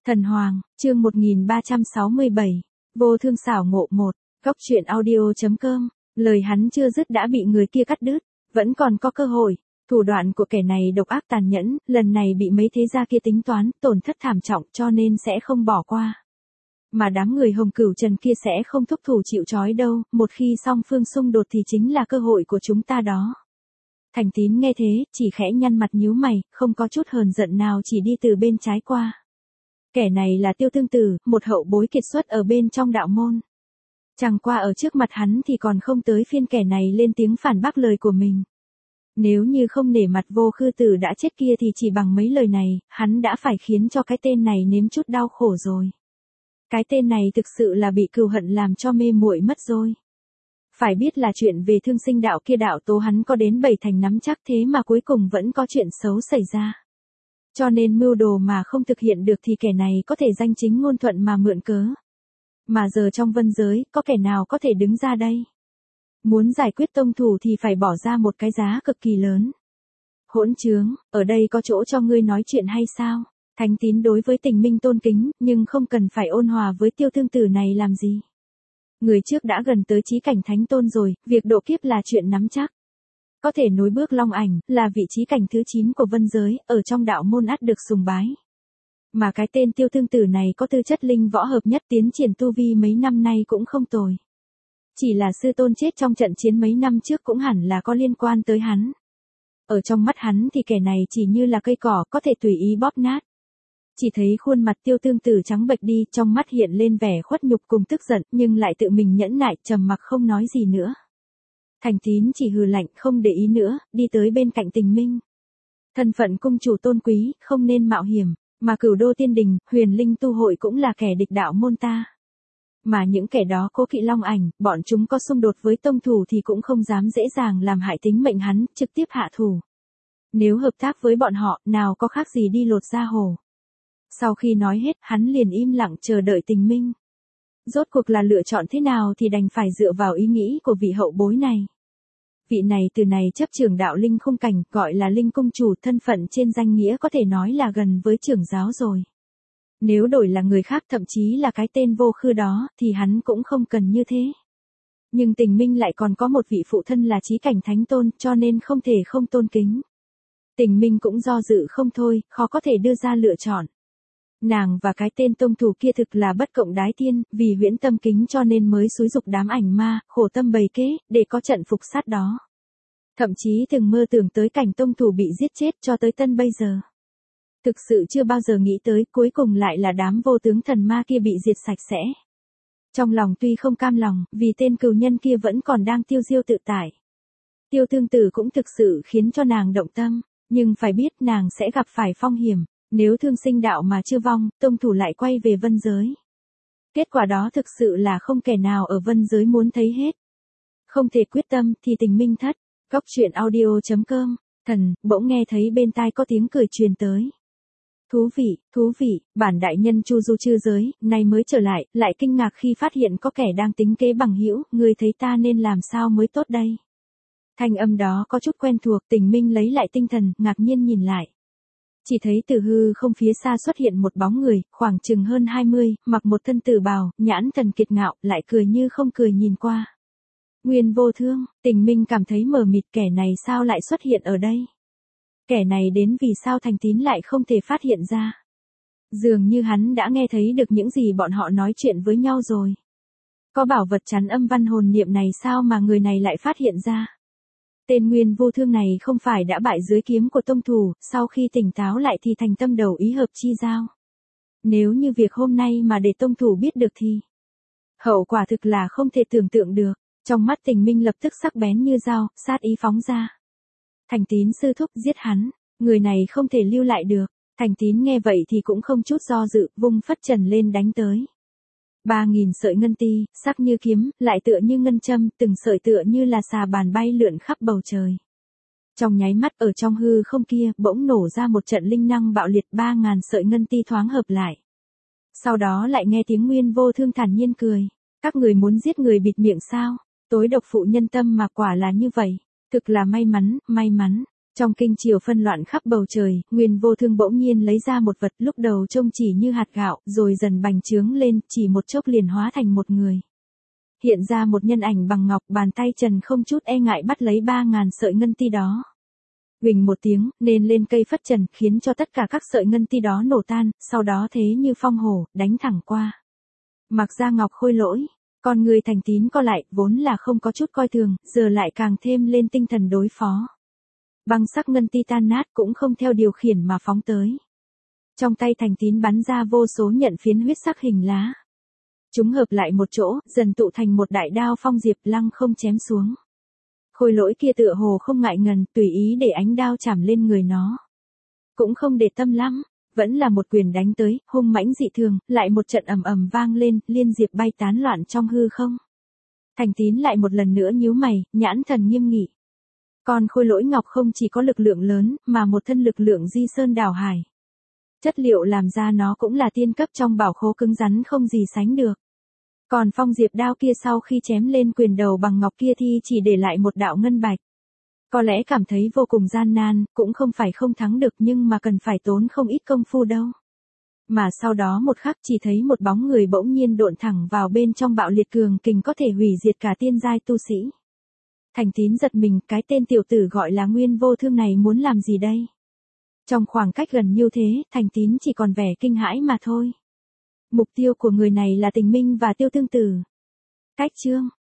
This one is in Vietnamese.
Thần Hoàng, chương 1367, vô thương xảo ngộ 1, góc truyện audio.com, lời hắn chưa dứt đã bị người kia cắt đứt, vẫn còn có cơ hội, thủ đoạn của kẻ này độc ác tàn nhẫn, lần này bị mấy thế gia kia tính toán, tổn thất thảm trọng cho nên sẽ không bỏ qua. Mà đám người Hồng Cửu Trần kia sẽ không thúc thủ chịu trói đâu, một khi song phương xung đột thì chính là cơ hội của chúng ta đó. Thành Tín nghe thế, chỉ khẽ nhăn mặt nhíu mày, không có chút hờn giận nào chỉ đi từ bên trái qua. Kẻ này là Tiêu Tương Tử, một hậu bối kiệt xuất ở bên trong đạo môn. Chẳng qua ở trước mặt hắn thì còn không tới phiên kẻ này lên tiếng phản bác lời của mình. Nếu như không nể mặt Vô Khư Tử đã chết kia thì chỉ bằng mấy lời này, hắn đã phải khiến cho cái tên này nếm chút đau khổ rồi. Cái tên này thực sự là bị cừu hận làm cho mê muội mất rồi. Phải biết là chuyện về Thương Sinh đạo kia đạo tố hắn có đến 7 thành nắm chắc, thế mà cuối cùng vẫn có chuyện xấu xảy ra. Cho nên mưu đồ mà không thực hiện được thì kẻ này có thể danh chính ngôn thuận mà mượn cớ. Mà giờ trong vân giới, có kẻ nào có thể đứng ra đây? Muốn giải quyết tông thủ thì phải bỏ ra một cái giá cực kỳ lớn. Hỗn trướng, ở đây có chỗ cho ngươi nói chuyện hay sao? Thánh Tín đối với Tình Minh tôn kính, nhưng không cần phải ôn hòa với Tiêu Tương Tử này làm gì. Người trước đã gần tới chí cảnh thánh tôn rồi, việc độ kiếp là chuyện nắm chắc. Có thể nối bước Long Ảnh, là vị trí cảnh thứ 9 của vân giới, ở trong đạo môn ắt được sùng bái. Mà cái tên Tiêu Tương Tử này có tư chất linh võ hợp nhất, tiến triển tu vi mấy năm nay cũng không tồi. Chỉ là sư tôn chết trong trận chiến mấy năm trước cũng hẳn là có liên quan tới hắn. Ở trong mắt hắn thì kẻ này chỉ như là cây cỏ, có thể tùy ý bóp nát. Chỉ thấy khuôn mặt Tiêu Tương Tử trắng bệch đi, trong mắt hiện lên vẻ khuất nhục cùng tức giận, nhưng lại tự mình nhẫn nại, trầm mặc không nói gì nữa. Thành Tín chỉ hừ lạnh, không để ý nữa, đi tới bên cạnh Tình Minh. Thân phận cung chủ tôn quý, không nên mạo hiểm, mà Cửu Đô Tiên Đình, Huyền Linh Tu Hội cũng là kẻ địch đạo môn ta. Mà những kẻ đó cố kỵ Long Ảnh, bọn chúng có xung đột với tông thủ thì cũng không dám dễ dàng làm hại tính mệnh hắn, trực tiếp hạ thủ. Nếu hợp tác với bọn họ, nào có khác gì đi lột da hổ. Sau khi nói hết, hắn liền im lặng chờ đợi Tình Minh. Rốt cuộc là lựa chọn thế nào thì đành phải dựa vào ý nghĩ của vị hậu bối này. Vị này từ này chấp trưởng đạo linh khung cảnh, gọi là linh cung chủ, thân phận trên danh nghĩa có thể nói là gần với trưởng giáo rồi. Nếu đổi là người khác, thậm chí là cái tên Vô Khư đó, thì hắn cũng không cần như thế. Nhưng Tình Minh lại còn có một vị phụ thân là chí cảnh thánh tôn, cho nên không thể không tôn kính. Tình Minh cũng do dự không thôi, khó có thể đưa ra lựa chọn. Nàng và cái tên tông thủ kia thực là bất cộng đái thiên, vì huyễn tâm kính cho nên mới xúi dục đám ảnh ma, khổ tâm bày kế, để có trận phục sát đó. Thậm chí từng mơ tưởng tới cảnh tông thủ bị giết chết cho tới tân bây giờ. Thực sự chưa bao giờ nghĩ tới, cuối cùng lại là đám vô tướng thần ma kia bị diệt sạch sẽ. Trong lòng tuy không cam lòng, vì tên cừu nhân kia vẫn còn đang tiêu diêu tự tại. Tiêu Tương Tử cũng thực sự khiến cho nàng động tâm, nhưng phải biết nàng sẽ gặp phải phong hiểm. Nếu Thương Sinh đạo mà chưa vong, tông thủ lại quay về vân giới. Kết quả đó thực sự là không kẻ nào ở vân giới muốn thấy hết. Không thể quyết tâm thì Tình Minh thất. Góc truyện audio.com, thần, bỗng nghe thấy bên tai có tiếng cười truyền tới. Thú vị, bản đại nhân chu du chư giới, nay mới trở lại kinh ngạc khi phát hiện có kẻ đang tính kế bằng hữu, ngươi thấy ta nên làm sao mới tốt đây. Thanh âm đó có chút quen thuộc, Tình Minh lấy lại tinh thần, ngạc nhiên nhìn lại. Chỉ thấy từ hư không phía xa xuất hiện một bóng người, khoảng chừng hơn 20, mặc một thân tử bào, nhãn thần kiệt ngạo, lại cười như không cười nhìn qua. Nguyên Vô Thương, Tình Minh cảm thấy mờ mịt, kẻ này sao lại xuất hiện ở đây? Kẻ này đến vì sao Thành Tín lại không thể phát hiện ra? Dường như hắn đã nghe thấy được những gì bọn họ nói chuyện với nhau rồi. Có bảo vật chắn âm văn hồn niệm này sao mà người này lại phát hiện ra? Tên Nguyên Vô Thương này không phải đã bại dưới kiếm của tông thủ, sau khi tỉnh táo lại thì thành tâm đầu ý hợp chi giao. Nếu như việc hôm nay mà để tông thủ biết được thì hậu quả thực là không thể tưởng tượng được. Trong mắt Tình Minh lập tức sắc bén như dao, sát ý phóng ra. Thành Tín sư thúc, giết hắn, người này không thể lưu lại được. Thành Tín nghe vậy thì cũng không chút do dự, vung phất trần lên đánh tới. 3.000 sợi ngân ti, sắc như kiếm, lại tựa như ngân châm, từng sợi tựa như là xà bàn bay lượn khắp bầu trời. Trong nháy mắt ở trong hư không kia, bỗng nổ ra một trận linh năng bạo liệt, 3.000 sợi ngân ti thoáng hợp lại. Sau đó lại nghe tiếng Nguyên Vô Thương thản nhiên cười. Các người muốn giết người bịt miệng sao? Tối độc phụ nhân tâm mà quả là như vậy. Thực là may mắn. Trong kinh chiều phân loạn khắp bầu trời, Nguyên Vô Thương bỗng nhiên lấy ra một vật lúc đầu trông chỉ như hạt gạo, rồi dần bành trướng lên, chỉ một chốc liền hóa thành một người. Hiện ra một nhân ảnh bằng ngọc, bàn tay trần không chút e ngại bắt lấy 3.000 sợi ngân ti đó. Huỳnh một tiếng, nên lên cây phất trần, khiến cho tất cả các sợi ngân ti đó nổ tan, sau đó thế như phong hổ, đánh thẳng qua. Mặc ra Ngọc Khôi Lỗi, con người Thành Tín co lại, vốn là không có chút coi thường, giờ lại càng thêm lên tinh thần đối phó. Băng sắc ngân ti tan nát cũng không theo điều khiển mà phóng tới. Trong tay Thành Tín bắn ra vô số nhận phiến huyết sắc hình lá. Chúng hợp lại một chỗ, dần tụ thành một đại đao phong diệp lăng không chém xuống. Khôi Lỗi kia tựa hồ không ngại ngần, tùy ý để ánh đao chạm lên người nó. Cũng không để tâm lắm, vẫn là một quyền đánh tới, hung mãnh dị thường, lại một trận ầm ầm vang lên, liên diệp bay tán loạn trong hư không. Thành Tín lại một lần nữa nhíu mày, nhãn thần nghiêm nghị. Còn Khôi Lỗi Ngọc không chỉ có lực lượng lớn, mà một thân lực lượng di sơn đảo hải. Chất liệu làm ra nó cũng là tiên cấp trong bảo khố cứng rắn không gì sánh được. Còn phong diệp đao kia sau khi chém lên quyền đầu bằng ngọc kia thì chỉ để lại một đạo ngân bạch. Có lẽ cảm thấy vô cùng gian nan, cũng không phải không thắng được nhưng mà cần phải tốn không ít công phu đâu. Mà sau đó một khắc chỉ thấy một bóng người bỗng nhiên độn thẳng vào bên trong bạo liệt cường kình có thể hủy diệt cả tiên giai tu sĩ. Thành Tín giật mình, cái tên tiểu tử gọi là Nguyên Vô Thương này muốn làm gì đây? Trong khoảng cách gần như thế, Thành Tín chỉ còn vẻ kinh hãi mà thôi. Mục tiêu của người này là Tình Minh và Tiêu Tương Tử. Cách chương